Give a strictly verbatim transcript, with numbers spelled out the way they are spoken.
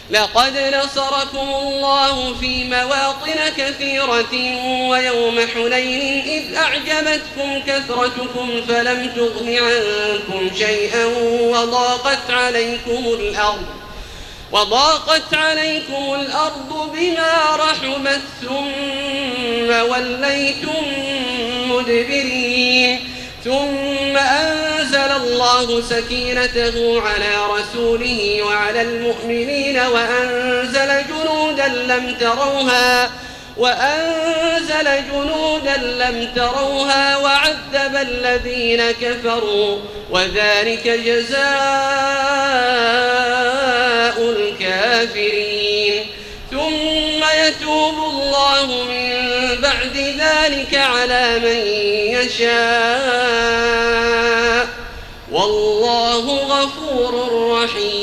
لقد نصركم الله في مواطن كثيرة ويوم حنين إذ أعجبتكم كثرتكم فلم تغن عنكم شيئا وضاقت عليكم الأرض وضاقت عليكم الأرض بما رحبت ثم وليتم مدبرين ثم أنزل الله سكينته على رسوله وعلى المؤمنين وأنزل جنودا لم تروها وأنزل جنودا لم تروها وعذب الذين كفروا وذلك جزاء الكافرين ثم يتوب الله من بعد ذلك على من يشاء والله غفور رحيم.